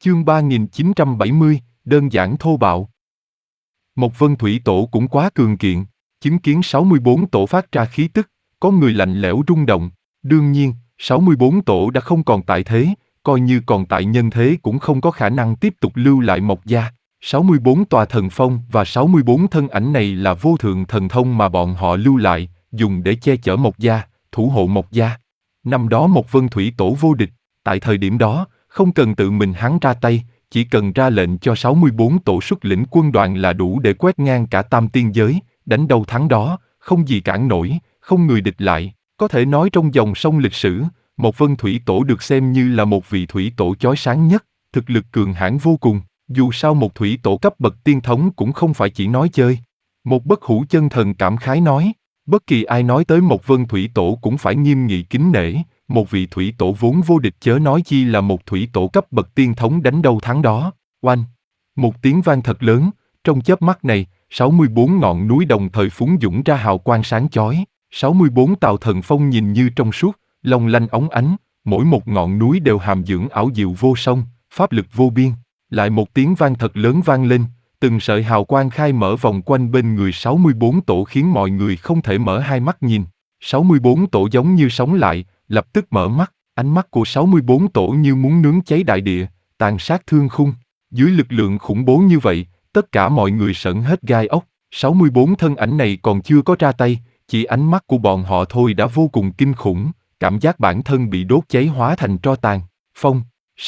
Chương 3970, đơn giản thô bạo. Một Vân Thủy Tổ cũng quá cường kiện, chứng kiến 64 tổ phát ra khí tức, có người lạnh lẽo rung động. Đương nhiên, 64 tổ đã không còn tại thế, coi như còn tại nhân thế cũng không có khả năng tiếp tục lưu lại Mộc Gia. 64 tòa thần phong và 64 thân ảnh này là vô thượng thần thông mà bọn họ lưu lại, dùng để che chở Mộc Gia, thủ hộ Mộc Gia. Năm đó một Vân Thủy Tổ vô địch, tại thời điểm đó, không cần tự mình hắn ra tay, chỉ cần ra lệnh cho 64 tổ xuất lĩnh quân đoàn là đủ để quét ngang cả tam tiên giới, đánh đâu thắng đó, không gì cản nổi, không người địch lại. Có thể nói trong dòng sông lịch sử, một Vân Thủy Tổ được xem như là một vị thủy tổ chói sáng nhất, thực lực cường hãn vô cùng. Dù sao một thủy tổ cấp bậc tiên thống cũng không phải chỉ nói chơi. Một bất hủ chân thần cảm khái nói, bất kỳ ai nói tới một Vân Thủy Tổ cũng phải nghiêm nghị kính nể, một vị thủy tổ vốn vô địch chớ nói chi là một thủy tổ cấp bậc tiên thống đánh đâu thắng đó. Oanh! Một tiếng vang thật lớn, trong chớp mắt này, 64 ngọn núi đồng thời phúng dũng ra hào quang sáng chói, 64 tàu thần phong nhìn như trong suốt, long lanh óng ánh, mỗi một ngọn núi đều hàm dưỡng ảo diệu vô song, pháp lực vô biên. Lại một tiếng vang thật lớn vang lên, từng sợi hào quang khai mở vòng quanh bên người 64 tổ khiến mọi người không thể mở hai mắt nhìn. 64 tổ giống như sống lại, lập tức mở mắt, ánh mắt của 64 tổ như muốn nướng cháy đại địa, tàn sát thương khung. Dưới lực lượng khủng bố như vậy, tất cả mọi người sởn hết gai ốc. 64 thân ảnh này còn chưa có ra tay, chỉ ánh mắt của bọn họ thôi đã vô cùng kinh khủng, cảm giác bản thân bị đốt cháy hóa thành tro tàn. Phong!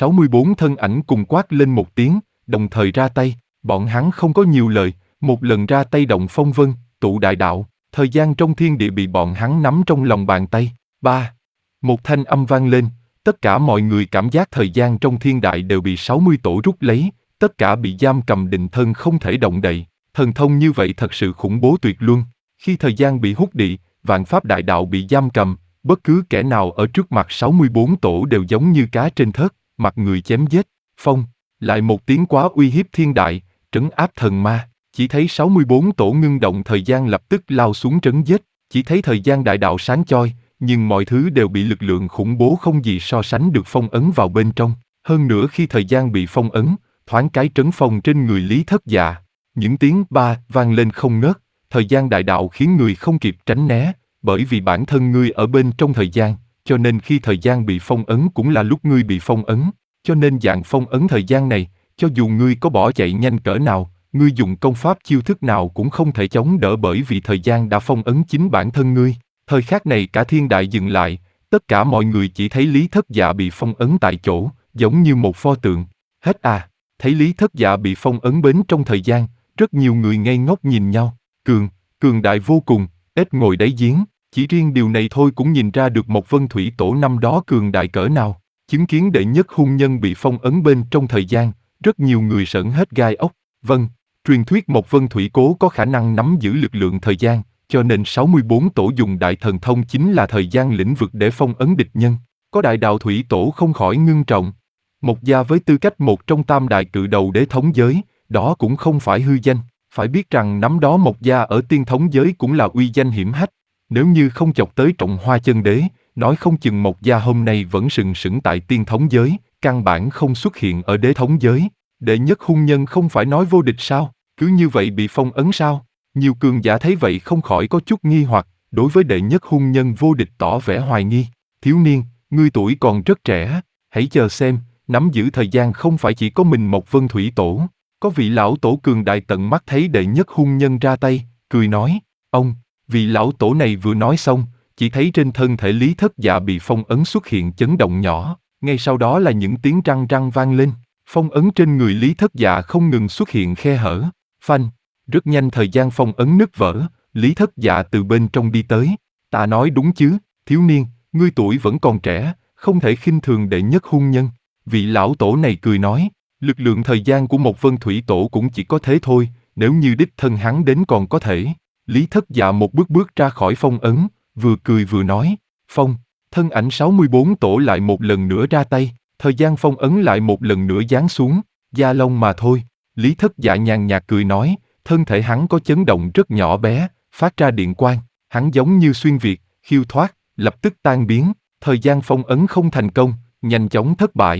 64 thân ảnh cùng quát lên một tiếng, đồng thời ra tay, bọn hắn không có nhiều lời, một lần ra tay động phong vân, tụ đại đạo, thời gian trong thiên địa bị bọn hắn nắm trong lòng bàn tay. Ba! Một thanh âm vang lên, tất cả mọi người cảm giác thời gian trong thiên đại đều bị 60 tổ rút lấy, tất cả bị giam cầm định thân không thể động đậy. Thần thông như vậy thật sự khủng bố tuyệt luân. Khi thời gian bị hút đi, vạn pháp đại đạo bị giam cầm, bất cứ kẻ nào ở trước mặt 64 tổ đều giống như cá trên thớt, mặt người chém giết. Phong! Lại một tiếng quá uy hiếp thiên đại, trấn áp thần ma. Chỉ thấy 64 tổ ngưng động thời gian lập tức lao xuống trấn giết. Chỉ thấy thời gian đại đạo sáng choi, nhưng mọi thứ đều bị lực lượng khủng bố không gì so sánh được phong ấn vào bên trong. Hơn nữa khi thời gian bị phong ấn, thoáng cái trấn phong trên người Lý Thất Dạ. Những tiếng ba vang lên không ngớt, thời gian đại đạo khiến người không kịp tránh né, bởi vì bản thân ngươi ở bên trong thời gian, cho nên khi thời gian bị phong ấn cũng là lúc ngươi bị phong ấn. Cho nên dạng phong ấn thời gian này, cho dù ngươi có bỏ chạy nhanh cỡ nào, ngươi dùng công pháp chiêu thức nào cũng không thể chống đỡ bởi vì thời gian đã phong ấn chính bản thân ngươi. Thời khắc này cả thiên đại dừng lại, tất cả mọi người chỉ thấy Lý Thất Dạ bị phong ấn tại chỗ, giống như một pho tượng. Hết à, thấy Lý Thất Dạ bị phong ấn bến trong thời gian, rất nhiều người ngây ngốc nhìn nhau. Cường đại vô cùng, ếch ngồi đáy giếng, chỉ riêng điều này thôi cũng nhìn ra được một Vân Thủy Tổ năm đó cường đại cỡ nào. Chứng kiến đệ nhất hung nhân bị phong ấn bên trong thời gian, rất nhiều người sởn hết gai ốc. Vâng, truyền thuyết một Vân Thủy Cố có khả năng nắm giữ lực lượng thời gian, cho nên 64 tổ dùng đại thần thông chính là thời gian lĩnh vực để phong ấn địch nhân. Có đại đạo thủy tổ không khỏi ngưng trọng. Mộc Gia với tư cách một trong tam đại cự đầu đế thống giới, đó cũng không phải hư danh. Phải biết rằng năm đó Mộc Gia ở tiên thống giới cũng là uy danh hiển hách. Nếu như không chọc tới Trọng Hoa Chân Đế, nói không chừng Mộc Gia hôm nay vẫn sừng sững tại tiên thống giới, căn bản không xuất hiện ở đế thống giới. Đệ nhất hung nhân không phải nói vô địch sao, cứ như vậy bị phong ấn sao? Nhiều cường giả thấy vậy không khỏi có chút nghi hoặc, đối với đệ nhất hung nhân vô địch tỏ vẻ hoài nghi. Thiếu niên, ngươi tuổi còn rất trẻ, hãy chờ xem, nắm giữ thời gian không phải chỉ có mình một Vân Thủy Tổ. Có vị lão tổ cường đại tận mắt thấy đệ nhất hung nhân ra tay, cười nói, ông, vị lão tổ này vừa nói xong, chỉ thấy trên thân thể Lý Thất Dạ bị phong ấn xuất hiện chấn động nhỏ, ngay sau đó là những tiếng răng răng vang lên, phong ấn trên người Lý Thất Dạ không ngừng xuất hiện khe hở, phanh, rất nhanh thời gian phong ấn nứt vỡ, Lý Thất Dạ từ bên trong đi tới, ta nói đúng chứ, thiếu niên, ngươi tuổi vẫn còn trẻ, không thể khinh thường đệ nhất hung nhân, vị lão tổ này cười nói, lực lượng thời gian của một Vân Thủy Tổ cũng chỉ có thế thôi, nếu như đích thân hắn đến còn có thể. Lý Thất Dạ một bước ra khỏi phong ấn, vừa cười vừa nói, phong, thân ảnh 64 tổ lại một lần nữa ra tay, thời gian phong ấn lại một lần nữa giáng xuống, da lông mà thôi. Lý Thất Dạ nhàn nhạt cười nói, thân thể hắn có chấn động rất nhỏ bé, phát ra điện quang, hắn giống như xuyên việt, khiêu thoát, lập tức tan biến, thời gian phong ấn không thành công, nhanh chóng thất bại.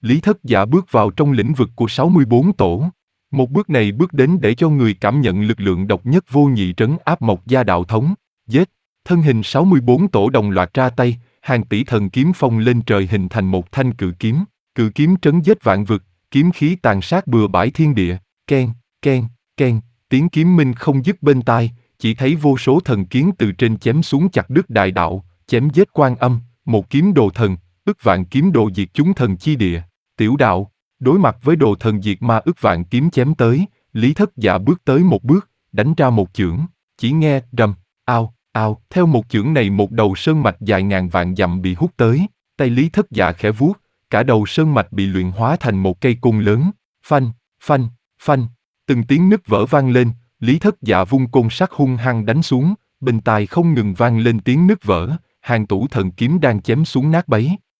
Lý Thất Dạ bước vào trong lĩnh vực của 64 tổ. Một bước này bước đến để cho người cảm nhận lực lượng độc nhất vô nhị trấn áp Mộc Gia đạo thống. Giết! Thân hình 64 tổ đồng loạt ra tay, hàng tỷ thần kiếm phong lên trời hình thành một thanh cự kiếm. Cự kiếm trấn giết vạn vực, kiếm khí tàn sát bừa bãi thiên địa. Keng, keng, keng, tiếng kiếm minh không dứt bên tai, chỉ thấy vô số thần kiếm từ trên chém xuống chặt đứt đại đạo, chém giết Quan Âm, một kiếm đồ thần, ức vạn kiếm đồ diệt chúng thần chi địa. Tiểu đạo, đối mặt với đồ thần diệt ma ức vạn kiếm chém tới, Lý Thất Dạ bước tới một bước, đánh ra một chưởng, chỉ nghe rầm, ao, ao, theo một chưởng này một đầu sơn mạch dài ngàn vạn dặm bị hút tới, tay Lý Thất Dạ khẽ vuốt, cả đầu sơn mạch bị luyện hóa thành một cây côn lớn, phanh, phanh, phanh, từng tiếng nứt vỡ vang lên, Lý Thất Dạ vung côn sắt hung hăng đánh xuống, bên tai không ngừng vang lên tiếng nứt vỡ, hàng tủ thần kiếm đang chém xuống nát bấy.